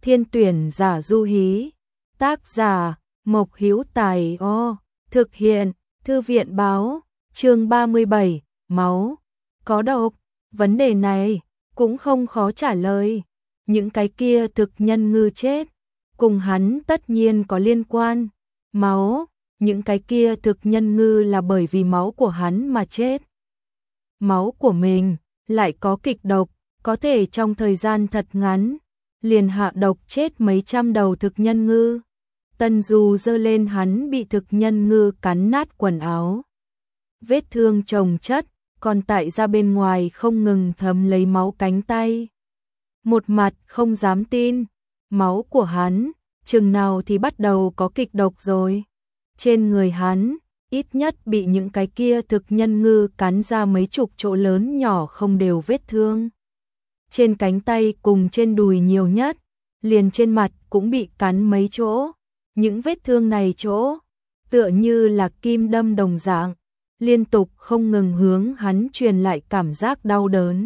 Thiên tuyển giả Du Hí. Tác giả Mộc Hữu Tài. Thực hiện Thư viện báo. Chương 37, máu có độc. Vấn đề này cũng không khó trả lời. Những cái kia thực nhân ngư chết, cùng hắn tất nhiên có liên quan. Máu, những cái kia thực nhân ngư là bởi vì máu của hắn mà chết. Máu của mình lại có kịch độc, có thể trong thời gian thật ngắn liền hạ độc chết mấy trăm đầu thực nhân ngư. Tân Du giơ lên hắn bị thực nhân ngư cắn nát quần áo. Vết thương chồng chất, còn tại ra bên ngoài không ngừng thấm lấy máu cánh tay. Một mặt không dám tin, máu của hắn, chừng nào thì bắt đầu có kịch độc rồi. Trên người hắn, ít nhất bị những cái kia thực nhân ngư cắn ra mấy chục chỗ lớn nhỏ không đều vết thương. Trên cánh tay cùng trên đùi nhiều nhất, liền trên mặt cũng bị cắn mấy chỗ. Những vết thương này chỗ, tựa như là kim đâm đồng dạng, liên tục không ngừng hướng hắn truyền lại cảm giác đau đớn.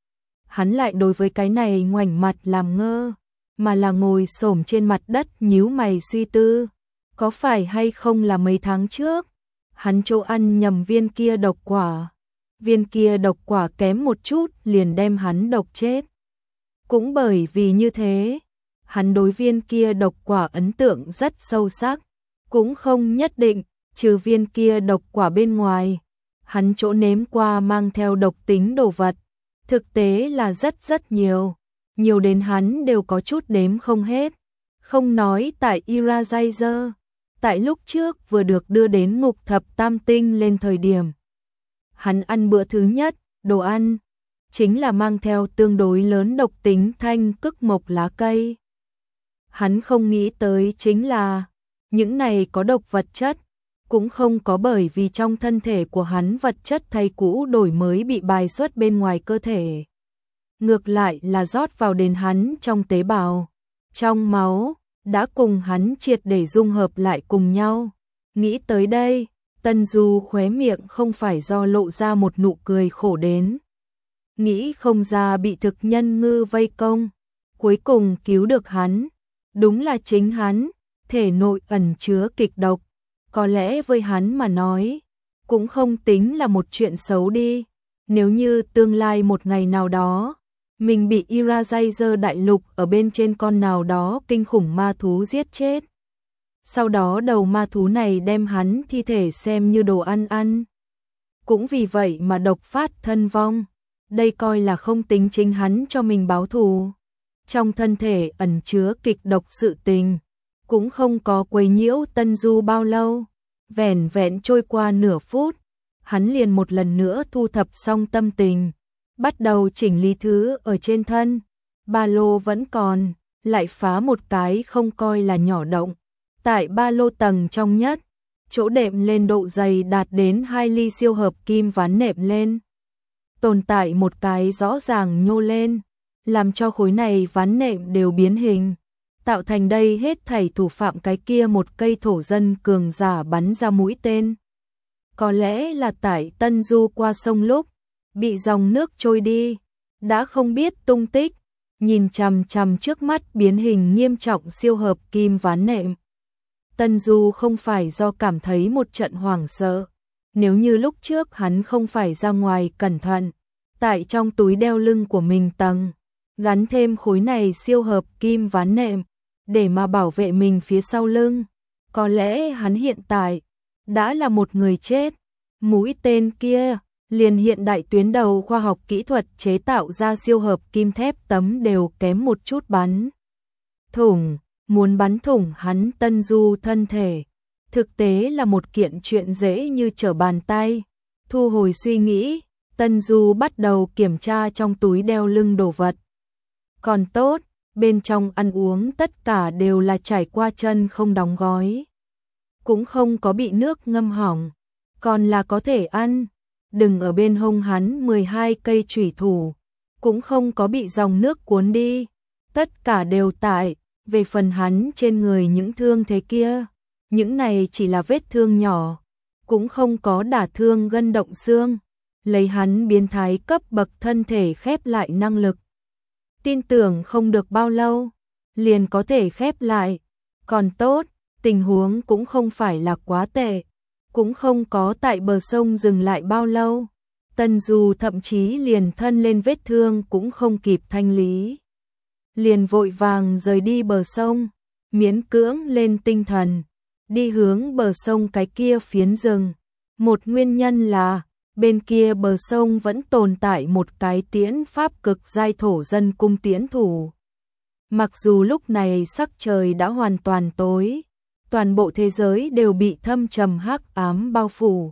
Hắn lại đối với cái này ngoảnh mặt làm ngơ, mà là ngồi xổm trên mặt đất nhíu mày suy tư. Có phải hay không là mấy tháng trước, hắn chỗ ăn nhầm viên kia độc quả. Viên kia độc quả kém một chút liền đem hắn độc chết. Cũng bởi vì như thế, hắn đối viên kia độc quả ấn tượng rất sâu sắc. Cũng không nhất định, trừ viên kia độc quả bên ngoài, hắn chỗ nếm qua mang theo độc tính đồ vật. Thực tế là rất nhiều, nhiều đến hắn đều có chút đếm không hết. Không nói tại Irajazer, tại lúc trước vừa được đưa đến ngục thập tam tinh lên thời điểm. Hắn ăn bữa thứ nhất, đồ ăn, chính là mang theo tương đối lớn độc tính thanh cức mộc lá cây. Hắn không nghĩ tới chính là, những này có độc vật chất, cũng không có bởi vì trong thân thể của hắn vật chất thay cũ đổi mới bị bài xuất bên ngoài cơ thể. Ngược lại là rót vào đến hắn trong tế bào, trong máu, đã cùng hắn triệt để dung hợp lại cùng nhau. Nghĩ tới đây, Tân Du khóe miệng không phải do lộ ra một nụ cười khổ đến. Nghĩ không ra bị thực nhân ngư vây công, cuối cùng cứu được hắn. Đúng là chính hắn, thể nội ẩn chứa kịch độc. Có lẽ với hắn mà nói, cũng không tính là một chuyện xấu đi. Nếu như tương lai một ngày nào đó, mình bị Irajazer đại lục ở bên trên con nào đó kinh khủng ma thú giết chết. Sau đó đầu ma thú này đem hắn thi thể xem như đồ ăn ăn. Cũng vì vậy mà độc phát thân vong. Đây coi là không tính chính hắn cho mình báo thù. Trong thân thể ẩn chứa kịch độc sự tình, cũng không có quấy nhiễu Tân Du bao lâu. Vẻn vẹn trôi qua nửa phút, hắn liền một lần nữa thu thập xong tâm tình, bắt đầu chỉnh lý thứ ở trên thân. Ba lô vẫn còn, lại phá một cái không coi là nhỏ động. Tại ba lô tầng trong nhất, chỗ đệm lên độ dày đạt đến 2 ly siêu hợp kim ván nệm lên. Tồn tại một cái rõ ràng nhô lên, làm cho khối này ván nệm đều biến hình. Tạo thành đây hết thảy thủ phạm cái kia một cây thổ dân cường giả bắn ra mũi tên. Có lẽ là tại Tân Du qua sông lúc, bị dòng nước trôi đi, đã không biết tung tích, nhìn chằm chằm trước mắt biến hình nghiêm trọng siêu hợp kim ván nệm. Tân Du không phải do cảm thấy một trận hoảng sợ, nếu như lúc trước hắn không phải ra ngoài cẩn thận, tại trong túi đeo lưng của mình tầng, gắn thêm khối này siêu hợp kim ván nệm, để mà bảo vệ mình phía sau lưng. Có lẽ hắn hiện tại đã là một người chết. Mũi tên kia, liền hiện đại tuyến đầu khoa học kỹ thuật chế tạo ra siêu hợp kim thép tấm đều kém một chút bắn thủng, muốn bắn thủng hắn Tân Du thân thể. Thực tế là một kiện chuyện dễ như trở bàn tay. Thu hồi suy nghĩ, Tân Du bắt đầu kiểm tra trong túi đeo lưng đồ vật. Còn tốt, bên trong ăn uống tất cả đều là trải qua chân không đóng gói. Cũng không có bị nước ngâm hỏng, còn là có thể ăn. Đừng ở bên hông hắn 12 cây chủy thủ, cũng không có bị dòng nước cuốn đi. Tất cả đều tại, về phần hắn trên người những thương thế kia. Những này chỉ là vết thương nhỏ, cũng không có đả thương gân động xương. Lấy hắn biến thái cấp bậc thân thể khép lại năng lực. Tin tưởng không được bao lâu, liền có thể khép lại. Còn tốt, tình huống cũng không phải là quá tệ, cũng không có tại bờ sông dừng lại bao lâu. Tân Du thậm chí liền thân lên vết thương cũng không kịp thanh lý. Liền vội vàng rời đi bờ sông, miễn cưỡng lên tinh thần, đi hướng bờ sông cái kia phiến rừng. Một nguyên nhân là, bên kia bờ sông vẫn tồn tại một cái tiễn pháp cực giai thổ dân cung tiễn thủ. Mặc dù lúc này sắc trời đã hoàn toàn tối, toàn bộ thế giới đều bị thâm trầm hắc ám bao phủ.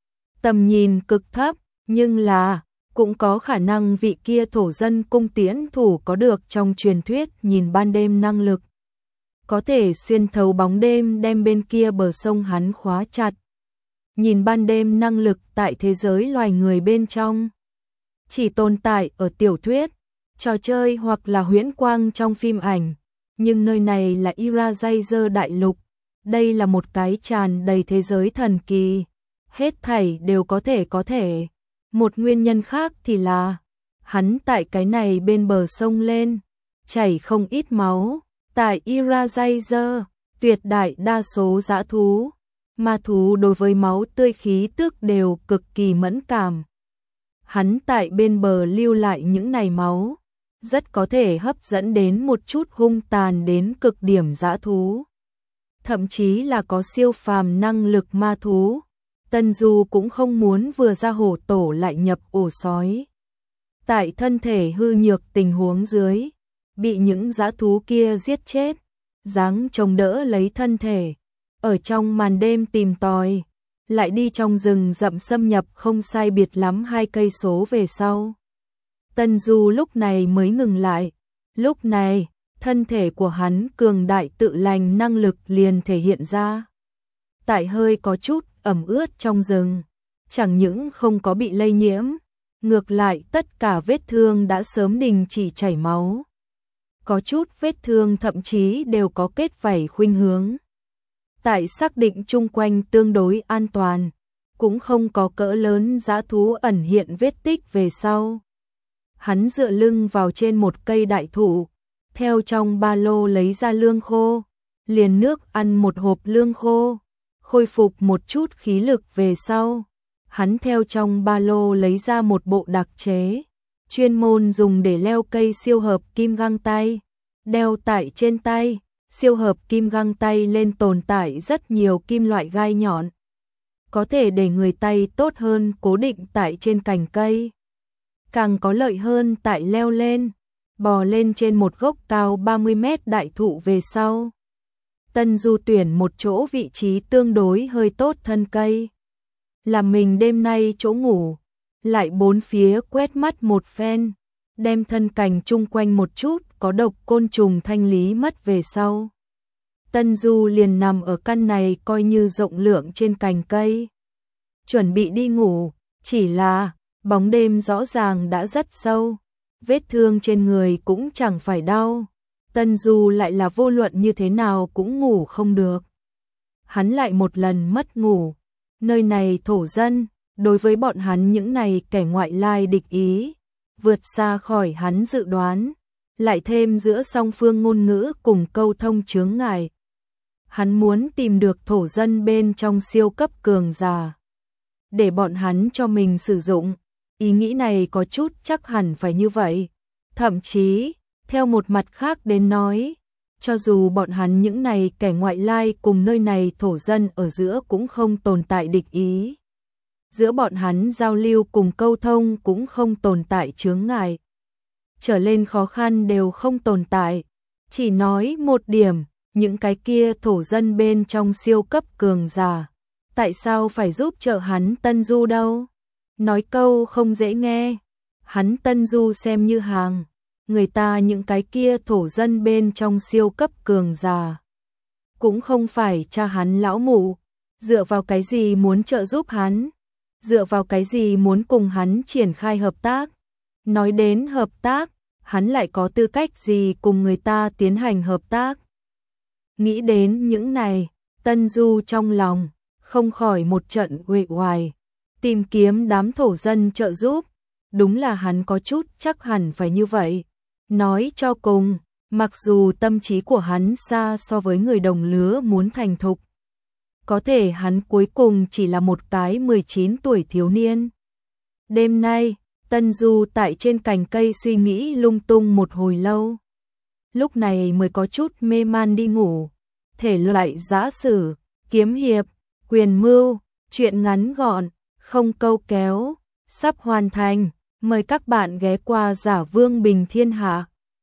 Tầm nhìn cực thấp, nhưng là, cũng có khả năng vị kia thổ dân cung tiễn thủ có được trong truyền thuyết nhìn ban đêm năng lực. Có thể xuyên thấu bóng đêm đem bên kia bờ sông hắn khóa chặt. Nhìn ban đêm năng lực tại thế giới loài người bên trong. Chỉ tồn tại ở tiểu thuyết, trò chơi hoặc là huyễn quang trong phim ảnh. Nhưng nơi này là Irajaizer đại lục. Đây là một cái tràn đầy thế giới thần kỳ. Hết thảy đều có thể. Một nguyên nhân khác thì là, hắn tại cái này bên bờ sông lên, chảy không ít máu. Tại Irajaizer, tuyệt đại đa số dã thú, ma thú đối với máu tươi khí tức đều cực kỳ mẫn cảm. Hắn tại bên bờ lưu lại những này máu, rất có thể hấp dẫn đến một chút hung tàn đến cực điểm dã thú. Thậm chí là có siêu phàm năng lực ma thú. Tân Du cũng không muốn vừa ra hổ tổ lại nhập ổ sói. Tại thân thể hư nhược tình huống dưới, bị những dã thú kia giết chết, dáng chống đỡ lấy thân thể, ở trong màn đêm tìm tòi, lại đi trong rừng rậm xâm nhập không sai biệt lắm 2 cây số về sau. Tân Du lúc này mới ngừng lại, lúc này, thân thể của hắn cường đại tự lành năng lực liền thể hiện ra. Tại hơi có chút ẩm ướt trong rừng, chẳng những không có bị lây nhiễm, ngược lại tất cả vết thương đã sớm đình chỉ chảy máu. Có chút vết thương thậm chí đều có kết vảy khuynh hướng. Tại xác định chung quanh tương đối an toàn, cũng không có cỡ lớn dã thú ẩn hiện vết tích về sau. Hắn dựa lưng vào trên một cây đại thụ, theo trong ba lô lấy ra lương khô, liền nước ăn một hộp lương khô, khôi phục một chút khí lực về sau. Hắn theo trong ba lô lấy ra một bộ đặc chế, chuyên môn dùng để leo cây siêu hợp kim găng tay, đeo tại trên tay. Siêu hợp kim găng tay lên tồn tại rất nhiều kim loại gai nhọn, có thể để người tay tốt hơn cố định tại trên cành cây, càng có lợi hơn tại leo lên, bò lên trên một gốc cao 30 mét đại thụ về sau. Tân Du tuyển một chỗ vị trí tương đối hơi tốt thân cây, làm mình đêm nay chỗ ngủ, lại bốn phía quét mắt một phen, đem thân cành chung quanh một chút có độc côn trùng thanh lý mất về sau. Tân Du liền nằm ở căn này coi như rộng lượng trên cành cây, chuẩn bị đi ngủ, chỉ là bóng đêm rõ ràng đã rất sâu, vết thương trên người cũng chẳng phải đau. Tân Du lại là vô luận như thế nào cũng ngủ không được. Hắn lại một lần mất ngủ, nơi này thổ dân, đối với bọn hắn những này kẻ ngoại lai địch ý, vượt xa khỏi hắn dự đoán, lại thêm giữa song phương ngôn ngữ cùng câu thông chướng ngại. Hắn muốn tìm được thổ dân bên trong siêu cấp cường giả, để bọn hắn cho mình sử dụng. Ý nghĩ này có chút chắc hẳn phải như vậy. Thậm chí, theo một mặt khác đến nói, cho dù bọn hắn những này kẻ ngoại lai cùng nơi này thổ dân ở giữa cũng không tồn tại địch ý. Giữa bọn hắn giao lưu cùng câu thông cũng không tồn tại chướng ngại. Trở lên khó khăn đều không tồn tại. Chỉ nói một điểm, những cái kia thổ dân bên trong siêu cấp cường giả, tại sao phải giúp trợ hắn Tân Du đâu? Nói câu không dễ nghe, hắn Tân Du xem như hàng, người ta những cái kia thổ dân bên trong siêu cấp cường giả, cũng không phải cha hắn lão mụ, dựa vào cái gì muốn trợ giúp hắn, dựa vào cái gì muốn cùng hắn triển khai hợp tác. Nói đến hợp tác, hắn lại có tư cách gì cùng người ta tiến hành hợp tác? Nghĩ đến những này, Tân Du trong lòng không khỏi một trận uể oải, tìm kiếm đám thổ dân trợ giúp, đúng là hắn có chút chắc hẳn phải như vậy. Nói cho cùng, Mặc dù tâm trí của hắn xa so với người đồng lứa muốn thành thục, có thể hắn cuối cùng chỉ là một cái 19 tuổi thiếu niên. Đêm nay, Tân Du tại trên cành cây suy nghĩ lung tung một hồi lâu. Lúc này mới có chút mê man đi ngủ. Thể loại giã sử, kiếm hiệp, quyền mưu, truyện ngắn gọn, không câu kéo, sắp hoàn thành. Mời các bạn ghé qua Giả Vương Bình Thiên Hạ.